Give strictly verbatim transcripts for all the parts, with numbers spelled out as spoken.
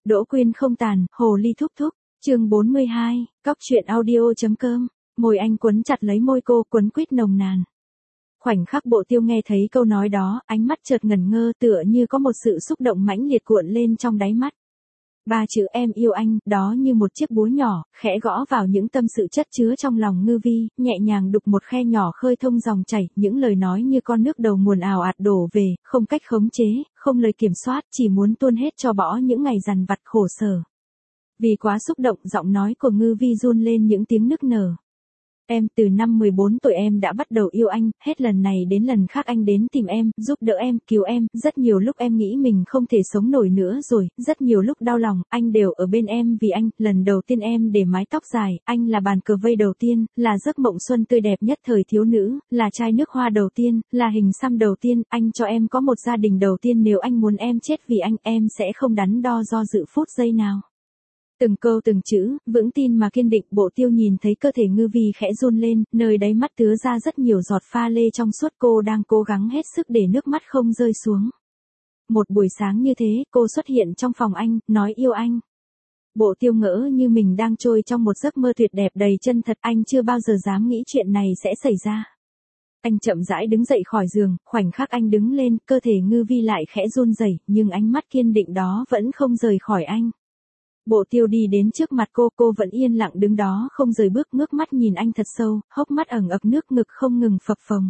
Đỗ Quyên không tàn, hồ ly thúc thúc, chương bốn mươi hai, cóc truyện audio.com, môi anh quấn chặt lấy môi cô, quấn quýt nồng nàn. Khoảnh khắc Bộ Tiêu nghe thấy câu nói đó, ánh mắt chợt ngẩn ngơ, tựa như có một sự xúc động mãnh liệt cuộn lên trong đáy mắt. Ba chữ em yêu anh, đó như một chiếc búa nhỏ, khẽ gõ vào những tâm sự chất chứa trong lòng Ngư Vi, nhẹ nhàng đục một khe nhỏ khơi thông dòng chảy, những lời nói như con nước đầu nguồn ào ạt đổ về, không cách khống chế, không lời kiểm soát, chỉ muốn tuôn hết cho bỏ những ngày dằn vặt khổ sở. Vì quá xúc động, giọng nói của Ngư Vi run lên những tiếng nức nở. Em, từ năm mười bốn tuổi em đã bắt đầu yêu anh, hết lần này đến lần khác anh đến tìm em, giúp đỡ em, cứu em, rất nhiều lúc em nghĩ mình không thể sống nổi nữa rồi, rất nhiều lúc đau lòng, anh đều ở bên em vì anh, lần đầu tiên em để mái tóc dài, anh là bàn cờ vây đầu tiên, là giấc mộng xuân tươi đẹp nhất thời thiếu nữ, là chai nước hoa đầu tiên, là hình xăm đầu tiên, anh cho em có một gia đình đầu tiên, nếu anh muốn em chết vì anh, em sẽ không đắn đo do dự phút giây nào. Từng câu từng chữ, vững tin mà kiên định. Bộ Tiêu nhìn thấy cơ thể Ngư Vi khẽ run lên, nơi đáy mắt tứa ra rất nhiều giọt pha lê trong suốt, cô đang cố gắng hết sức để nước mắt không rơi xuống. Một buổi sáng như thế, cô xuất hiện trong phòng anh, nói yêu anh. Bộ Tiêu ngỡ như mình đang trôi trong một giấc mơ tuyệt đẹp đầy chân thật, anh chưa bao giờ dám nghĩ chuyện này sẽ xảy ra. Anh chậm rãi đứng dậy khỏi giường, khoảnh khắc anh đứng lên, cơ thể Ngư Vi lại khẽ run rẩy, nhưng ánh mắt kiên định đó vẫn không rời khỏi anh. Bộ Tiêu đi đến trước mặt cô, cô vẫn yên lặng đứng đó không rời bước, ngước mắt nhìn anh thật sâu, hốc mắt ẩn ực nước ngực không ngừng phập phồng.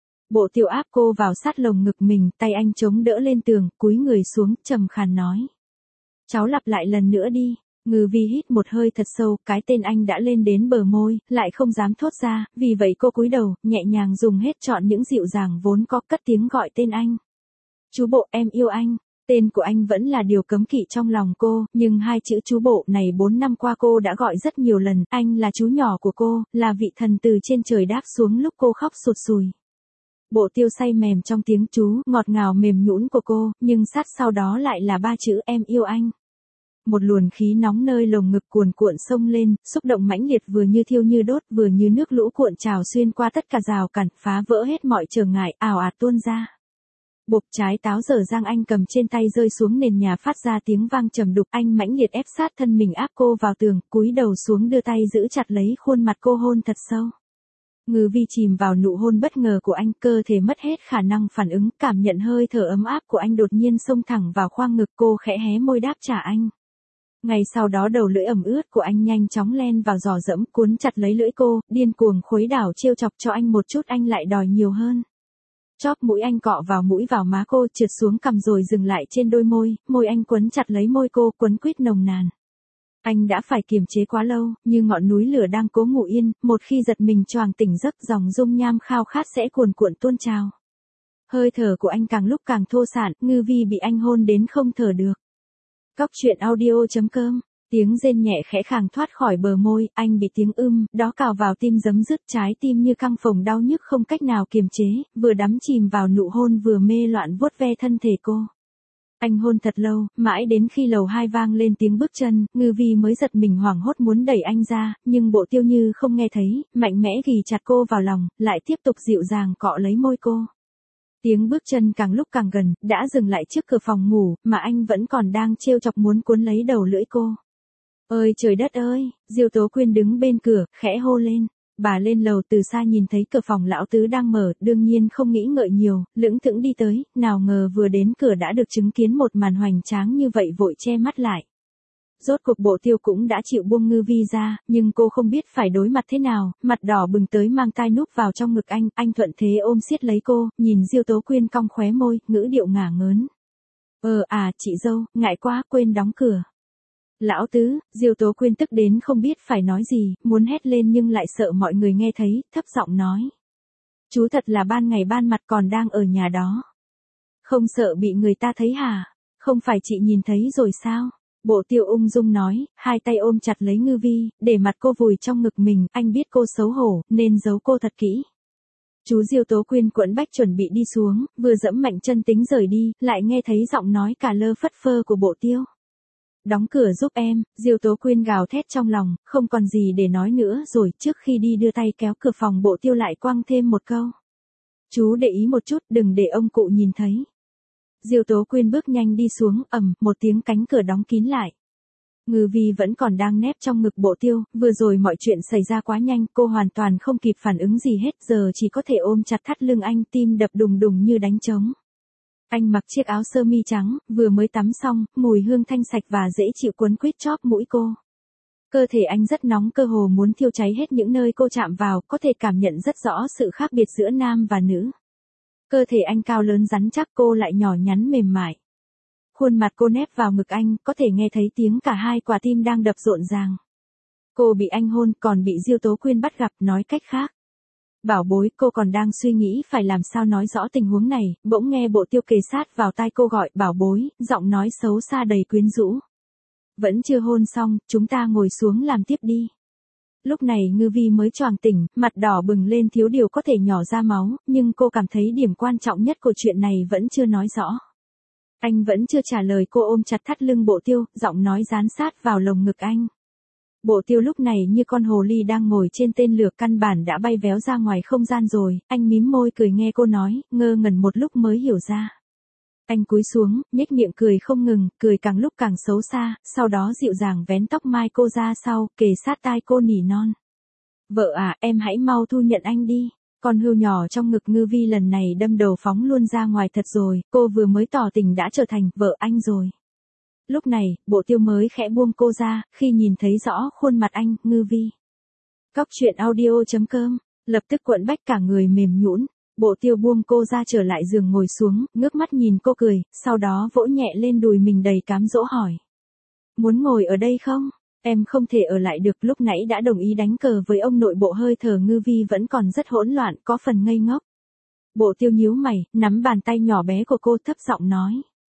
Bộ Tiêu áp cô vào sát lồng ngực mình, tay anh chống đỡ lên tường, cúi người xuống, trầm khàn nói. Cháu lặp lại lần nữa đi. Ngư Vi hít một hơi thật sâu, cái tên anh đã lên đến bờ môi, lại không dám thốt ra, vì vậy cô cúi đầu, nhẹ nhàng dùng hết trọn những dịu dàng vốn có, cất tiếng gọi tên anh. Chú Bộ, em yêu anh. Tên của anh vẫn là điều cấm kỵ trong lòng cô, nhưng hai chữ chú Bộ này bốn năm qua cô đã gọi rất nhiều lần, anh là chú nhỏ của cô, là vị thần từ trên trời đáp xuống lúc cô khóc sụt sùi. Bộ Tiêu say mềm trong tiếng chú, ngọt ngào mềm nhũn của cô, nhưng sát sau đó lại là ba chữ em yêu anh. Một luồng khí nóng nơi lồng ngực cuồn cuộn xông lên, xúc động mãnh liệt vừa như thiêu như đốt, vừa như nước lũ cuộn trào xuyên qua tất cả rào cản, phá vỡ hết mọi trở ngại, ào ạt tuôn ra. Bộp, trái táo dở dang anh cầm trên tay rơi xuống nền nhà phát ra tiếng vang trầm đục, anh mãnh liệt ép sát thân mình áp cô vào tường, cúi đầu xuống đưa tay giữ chặt lấy khuôn mặt cô hôn thật sâu. Ngư Vi chìm vào nụ hôn bất ngờ của anh, cơ thể mất hết khả năng phản ứng, cảm nhận hơi thở ấm áp của anh đột nhiên xông thẳng vào khoang ngực cô, khẽ hé môi đáp trả anh. Ngay sau đó đầu lưỡi ẩm ướt của anh nhanh chóng len vào giò dẫm, cuốn chặt lấy lưỡi cô, điên cuồng khuấy đảo trêu chọc cho anh một chút, anh lại đòi nhiều hơn. Chóp mũi anh cọ vào mũi vào má cô, trượt xuống cằm rồi dừng lại trên đôi môi, môi anh quấn chặt lấy môi cô, quấn quýt nồng nàn. Anh đã phải kiềm chế quá lâu, như ngọn núi lửa đang cố ngủ yên, một khi giật mình choàng tỉnh giấc, dòng dung nham khao khát sẽ cuồn cuộn tuôn trào. Hơi thở của anh càng lúc càng thô sạn, Ngư Vi bị anh hôn đến không thở được. Cóc truyện audio.com. Tiếng rên nhẹ khẽ khàng thoát khỏi bờ môi, anh bị tiếng ưm, đó cào vào tim giấm dứt, trái tim như căng phồng đau nhức không cách nào kiềm chế, vừa đắm chìm vào nụ hôn vừa mê loạn vuốt ve thân thể cô. Anh hôn thật lâu, mãi đến khi lầu hai vang lên tiếng bước chân, Ngư Vi mới giật mình hoảng hốt muốn đẩy anh ra, nhưng Bộ Tiêu như không nghe thấy, mạnh mẽ ghì chặt cô vào lòng, lại tiếp tục dịu dàng cọ lấy môi cô. Tiếng bước chân càng lúc càng gần, đã dừng lại trước cửa phòng ngủ, mà anh vẫn còn đang trêu chọc muốn cuốn lấy đầu lưỡi cô. Ơi trời đất ơi, Diêu Tố Quyên đứng bên cửa, khẽ hô lên. Bà lên lầu từ xa nhìn thấy cửa phòng lão tứ đang mở, đương nhiên không nghĩ ngợi nhiều, lững thững đi tới, nào ngờ vừa đến cửa đã được chứng kiến một màn hoành tráng như vậy, vội che mắt lại. Rốt cuộc Bộ Tiêu cũng đã chịu buông Ngư Vi ra, nhưng cô không biết phải đối mặt thế nào, mặt đỏ bừng tới mang tai núp vào trong ngực anh, anh thuận thế ôm siết lấy cô, nhìn Diêu Tố Quyên cong khóe môi, ngữ điệu ngả ngớn. Ờ à, chị dâu, ngại quá, quên đóng cửa. Lão tứ, Diêu Tố Quyên tức đến không biết phải nói gì, muốn hét lên nhưng lại sợ mọi người nghe thấy, thấp giọng nói. Chú thật là ban ngày ban mặt còn đang ở nhà đó. Không sợ bị người ta thấy hả? Không phải chị nhìn thấy rồi sao? Bộ Tiêu ung dung nói, hai tay ôm chặt lấy Ngư Vi, để mặt cô vùi trong ngực mình, anh biết cô xấu hổ, nên giấu cô thật kỹ. Chú Diêu Tố Quyên quẫn bách chuẩn bị đi xuống, vừa dẫm mạnh chân tính rời đi, lại nghe thấy giọng nói cả lơ phất phơ của Bộ Tiêu. Đóng cửa giúp em, Diêu Tố Quyên gào thét trong lòng, không còn gì để nói nữa rồi, trước khi đi đưa tay kéo cửa phòng, Bộ Tiêu lại quăng thêm một câu. Chú để ý một chút, đừng để ông cụ nhìn thấy. Diêu Tố Quyên bước nhanh đi xuống, ầm, một tiếng cánh cửa đóng kín lại. Ngư Vi vẫn còn đang nép trong ngực Bộ Tiêu, vừa rồi mọi chuyện xảy ra quá nhanh, cô hoàn toàn không kịp phản ứng gì hết, giờ chỉ có thể ôm chặt thắt lưng anh, tim đập đùng đùng như đánh trống. Anh mặc chiếc áo sơ mi trắng, vừa mới tắm xong, mùi hương thanh sạch và dễ chịu quấn quýt chóp mũi cô. Cơ thể anh rất nóng, cơ hồ muốn thiêu cháy hết những nơi cô chạm vào, có thể cảm nhận rất rõ sự khác biệt giữa nam và nữ. Cơ thể anh cao lớn rắn chắc, cô lại nhỏ nhắn mềm mại. Khuôn mặt cô nép vào ngực anh, có thể nghe thấy tiếng cả hai quả tim đang đập rộn ràng. Cô bị anh hôn, còn bị Diêu Tố Quyên bắt gặp, nói cách khác. Bảo bối, cô còn đang suy nghĩ phải làm sao nói rõ tình huống này, bỗng nghe Bộ Tiêu kề sát vào tai cô gọi, bảo bối, giọng nói xấu xa đầy quyến rũ. Vẫn chưa hôn xong, chúng ta ngồi xuống làm tiếp đi. Lúc này Ngư Vi mới choàng tỉnh, mặt đỏ bừng lên, thiếu điều có thể nhỏ ra máu, nhưng cô cảm thấy điểm quan trọng nhất của chuyện này vẫn chưa nói rõ. Anh vẫn chưa trả lời, cô ôm chặt thắt lưng Bộ Tiêu, giọng nói dán sát vào lồng ngực anh. Bộ Tiêu lúc này như con hồ ly đang ngồi trên tên lửa, căn bản đã bay véo ra ngoài không gian rồi, anh mím môi cười nghe cô nói, ngơ ngẩn một lúc mới hiểu ra. Anh cúi xuống, nhếch miệng cười không ngừng, cười càng lúc càng xấu xa, sau đó dịu dàng vén tóc mai cô ra sau, kề sát tai cô nỉ non. Vợ à, em hãy mau thu nhận anh đi. Con hươu nhỏ trong ngực Ngư Vi lần này đâm đầu phóng luôn ra ngoài thật rồi, cô vừa mới tỏ tình đã trở thành vợ anh rồi. Lúc này, Bộ Tiêu mới khẽ buông cô ra, khi nhìn thấy rõ khuôn mặt anh, Ngư Vi. Cóc truyện audio chấm com, lập tức cuộn bách cả người mềm nhũn. Bộ Tiêu buông cô ra trở lại giường ngồi xuống, ngước mắt nhìn cô cười, sau đó vỗ nhẹ lên đùi mình đầy cám dỗ hỏi. Muốn ngồi ở đây không? Em không thể ở lại được, lúc nãy đã đồng ý đánh cờ với ông nội. Bộ hơi thở Ngư Vi vẫn còn rất hỗn loạn, có phần ngây ngốc. Bộ Tiêu nhíu mày, nắm bàn tay nhỏ bé của cô thấp giọng nói.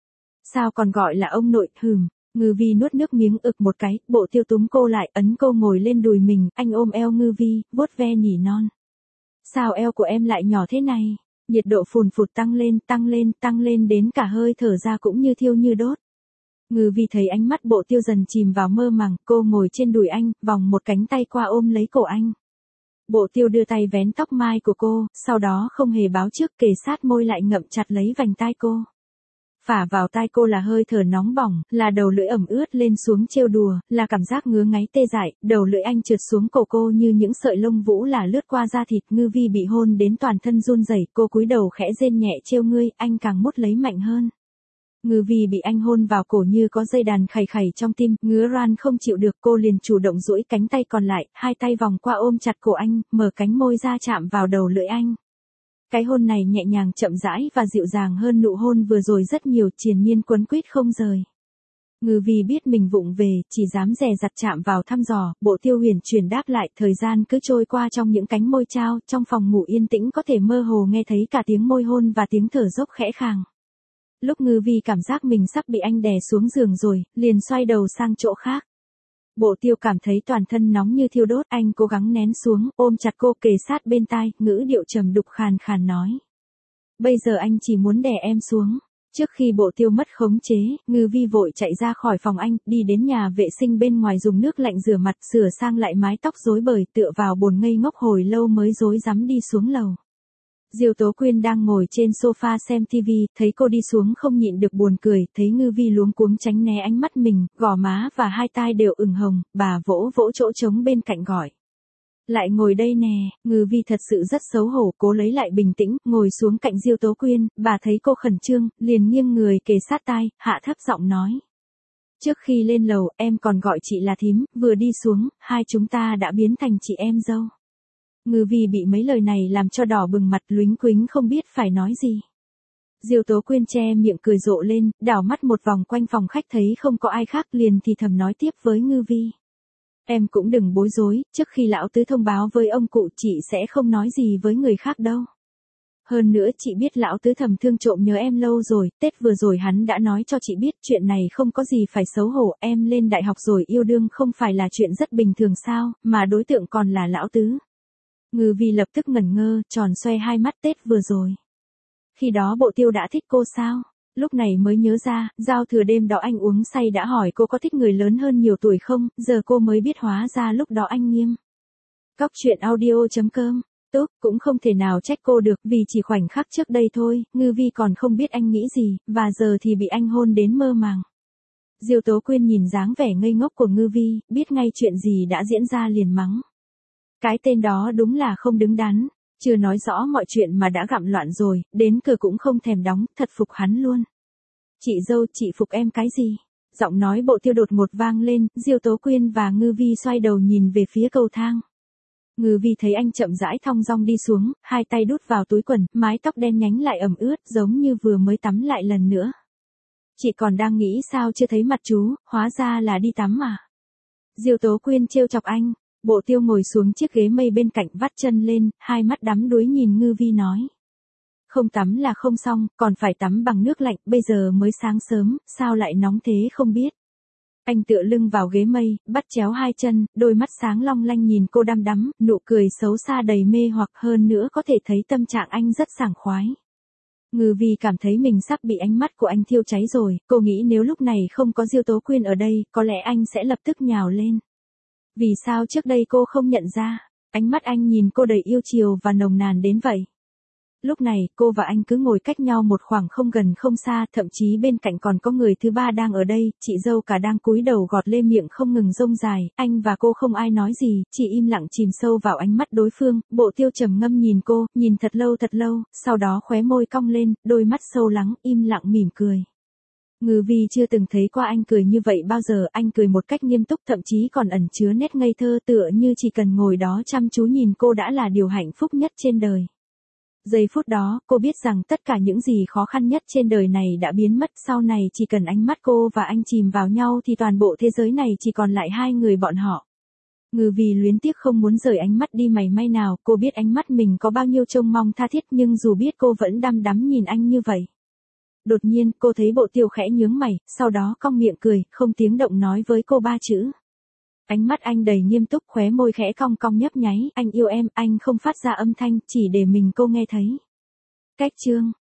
Sao còn gọi là ông nội, hừm. Ngư Vi nuốt nước miếng ực một cái, Bộ Tiêu túm cô lại, ấn cô ngồi lên đùi mình, anh ôm eo Ngư Vi, vuốt ve nỉ non. Sao eo của em lại nhỏ thế này? Nhiệt độ phùn phụt tăng lên, tăng lên, tăng lên đến cả hơi thở ra cũng như thiêu như đốt. Ngư Vi thấy ánh mắt Bộ Tiêu dần chìm vào mơ màng, cô ngồi trên đùi anh, vòng một cánh tay qua ôm lấy cổ anh. Bộ Tiêu đưa tay vén tóc mai của cô, sau đó không hề báo trước kề sát môi lại ngậm chặt lấy vành tai cô. Phả vào tai cô là hơi thở nóng bỏng, là đầu lưỡi ẩm ướt lên xuống trêu đùa, là cảm giác ngứa ngáy tê dại, đầu lưỡi anh trượt xuống cổ cô như những sợi lông vũ là lướt qua da thịt. Ngư Vi bị hôn đến toàn thân run rẩy, cô cúi đầu khẽ rên nhẹ trêu ngươi, anh càng mút lấy mạnh hơn. Ngư Vi bị anh hôn vào cổ như có dây đàn khày khày trong tim, ngứa ran không chịu được, cô liền chủ động duỗi cánh tay còn lại, hai tay vòng qua ôm chặt cổ anh, mở cánh môi ra chạm vào đầu lưỡi anh. Cái hôn này nhẹ nhàng chậm rãi và dịu dàng hơn nụ hôn vừa rồi rất nhiều, triền miên quấn quýt không rời. Ngư Vi biết mình vụng về, chỉ dám dè dặt chạm vào thăm dò. Bộ Tiêu huyền chuyển đáp lại, thời gian cứ trôi qua trong những cánh môi trao, trong phòng ngủ yên tĩnh có thể mơ hồ nghe thấy cả tiếng môi hôn và tiếng thở dốc khẽ khàng. Lúc Ngư Vi cảm giác mình sắp bị anh đè xuống giường rồi, liền xoay đầu sang chỗ khác. Bộ Tiêu cảm thấy toàn thân nóng như thiêu đốt, anh cố gắng nén xuống, ôm chặt cô kề sát bên tai, ngữ điệu trầm đục khàn khàn nói. Bây giờ anh chỉ muốn đè em xuống. Trước khi Bộ Tiêu mất khống chế, Ngư Vi vội chạy ra khỏi phòng anh, đi đến nhà vệ sinh bên ngoài dùng nước lạnh rửa mặt, sửa sang lại mái tóc rối bời, tựa vào bồn ngây ngốc hồi lâu mới rối rắm đi xuống lầu. Diêu Tố Quyên đang ngồi trên sofa xem tivi, thấy cô đi xuống không nhịn được buồn cười, thấy Ngư Vi luống cuống tránh né ánh mắt mình, gò má và hai tai đều ửng hồng, bà vỗ vỗ chỗ trống bên cạnh gọi. Lại ngồi đây nè. Ngư Vi thật sự rất xấu hổ, cố lấy lại bình tĩnh, ngồi xuống cạnh Diêu Tố Quyên, bà thấy cô khẩn trương, liền nghiêng người kề sát tai, hạ thấp giọng nói. Trước khi lên lầu, em còn gọi chị là thím, vừa đi xuống, hai chúng ta đã biến thành chị em dâu. Ngư Vi bị mấy lời này làm cho đỏ bừng mặt, lúnh quính không biết phải nói gì. Diêu Tố Quyên che miệng cười rộ lên, đảo mắt một vòng quanh phòng khách thấy không có ai khác, liền thì thầm nói tiếp với Ngư Vi. Em cũng đừng bối rối, trước khi lão tứ thông báo với ông cụ chị sẽ không nói gì với người khác đâu. Hơn nữa chị biết lão tứ thầm thương trộm nhớ em lâu rồi, Tết vừa rồi hắn đã nói cho chị biết chuyện này không có gì phải xấu hổ, em lên đại học rồi yêu đương không phải là chuyện rất bình thường sao, mà đối tượng còn là lão tứ. Ngư Vi lập tức ngẩn ngơ, tròn xoe hai mắt. Tết vừa rồi. Khi đó Bộ Tiêu đã thích cô sao? Lúc này mới nhớ ra, giao thừa đêm đó anh uống say đã hỏi cô có thích người lớn hơn nhiều tuổi không, giờ cô mới biết hóa ra lúc đó anh nghiêm. Cóc truyện audio chấm com, tốt, cũng không thể nào trách cô được, vì chỉ khoảnh khắc trước đây thôi, Ngư Vi còn không biết anh nghĩ gì, và giờ thì bị anh hôn đến mơ màng. Diêu Tố Quyên nhìn dáng vẻ ngây ngốc của Ngư Vi, biết ngay chuyện gì đã diễn ra liền mắng. Cái tên đó đúng là không đứng đắn, chưa nói rõ mọi chuyện mà đã gặm loạn rồi, đến cửa cũng không thèm đóng, thật phục hắn luôn. Chị dâu, chị phục em cái gì? Giọng nói Bộ Tiêu đột ngột vang lên, Diêu Tố Quyên và Ngư Vi xoay đầu nhìn về phía cầu thang. Ngư Vi thấy anh chậm rãi thong dong đi xuống, hai tay đút vào túi quần, mái tóc đen nhánh lại ẩm ướt, giống như vừa mới tắm lại lần nữa. Chị còn đang nghĩ sao chưa thấy mặt chú, hóa ra là đi tắm à? Diêu Tố Quyên trêu chọc anh. Bộ Tiêu ngồi xuống chiếc ghế mây bên cạnh vắt chân lên, hai mắt đắm đuối nhìn Ngư Vi nói. Không tắm là không xong, còn phải tắm bằng nước lạnh, bây giờ mới sáng sớm, sao lại nóng thế không biết. Anh tựa lưng vào ghế mây, bắt chéo hai chân, đôi mắt sáng long lanh nhìn cô đăm đắm, nụ cười xấu xa đầy mê hoặc, hơn nữa có thể thấy tâm trạng anh rất sảng khoái. Ngư Vi cảm thấy mình sắp bị ánh mắt của anh thiêu cháy rồi, cô nghĩ nếu lúc này không có Diêu Tố Quyên ở đây, có lẽ anh sẽ lập tức nhào lên. Vì sao trước đây cô không nhận ra, ánh mắt anh nhìn cô đầy yêu chiều và nồng nàn đến vậy. Lúc này, cô và anh cứ ngồi cách nhau một khoảng không gần không xa, thậm chí bên cạnh còn có người thứ ba đang ở đây, chị dâu cả đang cúi đầu gọt lê miệng không ngừng rông dài, anh và cô không ai nói gì, chỉ im lặng chìm sâu vào ánh mắt đối phương. Bộ Tiêu trầm ngâm nhìn cô, nhìn thật lâu thật lâu, sau đó khóe môi cong lên, đôi mắt sâu lắng, im lặng mỉm cười. Ngư Vi chưa từng thấy qua anh cười như vậy bao giờ, anh cười một cách nghiêm túc, thậm chí còn ẩn chứa nét ngây thơ, tựa như chỉ cần ngồi đó chăm chú nhìn cô đã là điều hạnh phúc nhất trên đời. Giây phút đó, cô biết rằng tất cả những gì khó khăn nhất trên đời này đã biến mất, sau này chỉ cần ánh mắt cô và anh chìm vào nhau thì toàn bộ thế giới này chỉ còn lại hai người bọn họ. Ngư Vi luyến tiếc không muốn rời ánh mắt đi mảy may nào, cô biết ánh mắt mình có bao nhiêu trông mong tha thiết, nhưng dù biết cô vẫn đăm đắm nhìn anh như vậy. Đột nhiên, cô thấy Bộ Tiêu khẽ nhướng mày, sau đó cong miệng cười, không tiếng động nói với cô ba chữ. Ánh mắt anh đầy nghiêm túc, khóe môi khẽ cong cong nhấp nháy, anh yêu em, anh không phát ra âm thanh, chỉ để mình cô nghe thấy. Cách chương